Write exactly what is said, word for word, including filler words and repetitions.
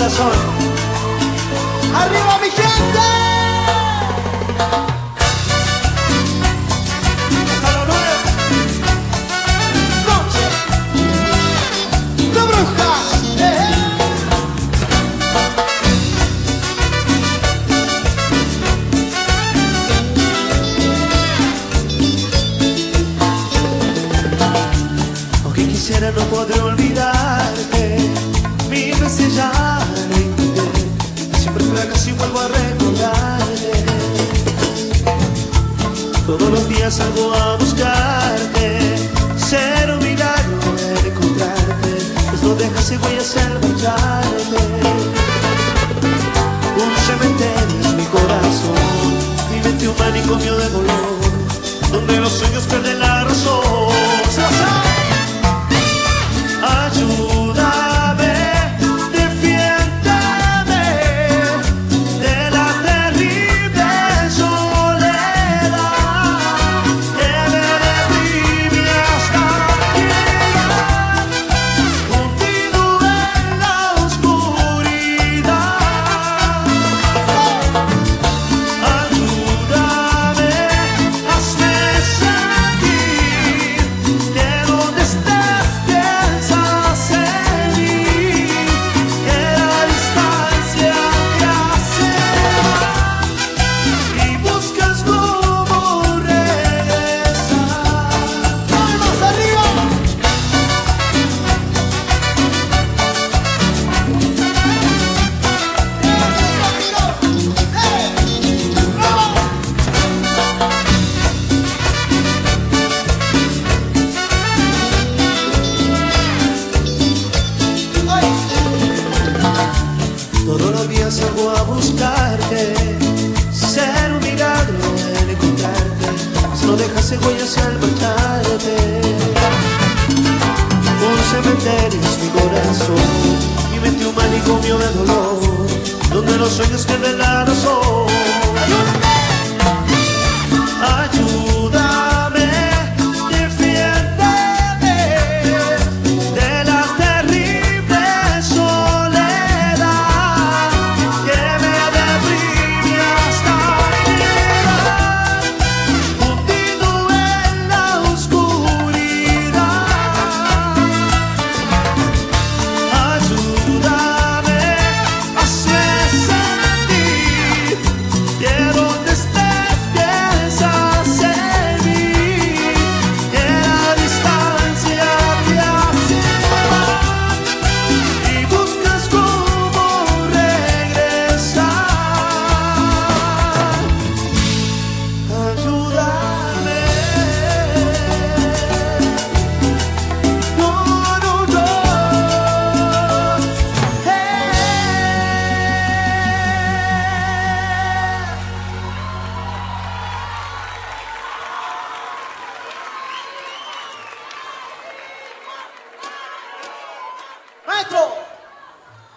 corazón. ¡Arriba mi gente! Quisiera no poder olvidarte, mil veces ya lo intenté, siempre fracaso y vuelvo a recordarte. Todos los días salgo a buscarte, ser un milagro el encontrarte, pues no dejas huellas al marcharte. Un cementerio es mi corazón, mi mente un manicomio de dolor, donde los sueños pierden la razón. Ayúdame, defiéndeme de la terrible soledad que me deprime hasta llegar hundido en la oscuridad. Ayúdame, hazme sentir que donde estés todos los días salgo a buscarte, ser un milagro en encontrarte, si no dejas huellas al marcharte. Un cementerio es mi corazón, mi mente un manicomio de dolor, donde los sueños pierden la razón.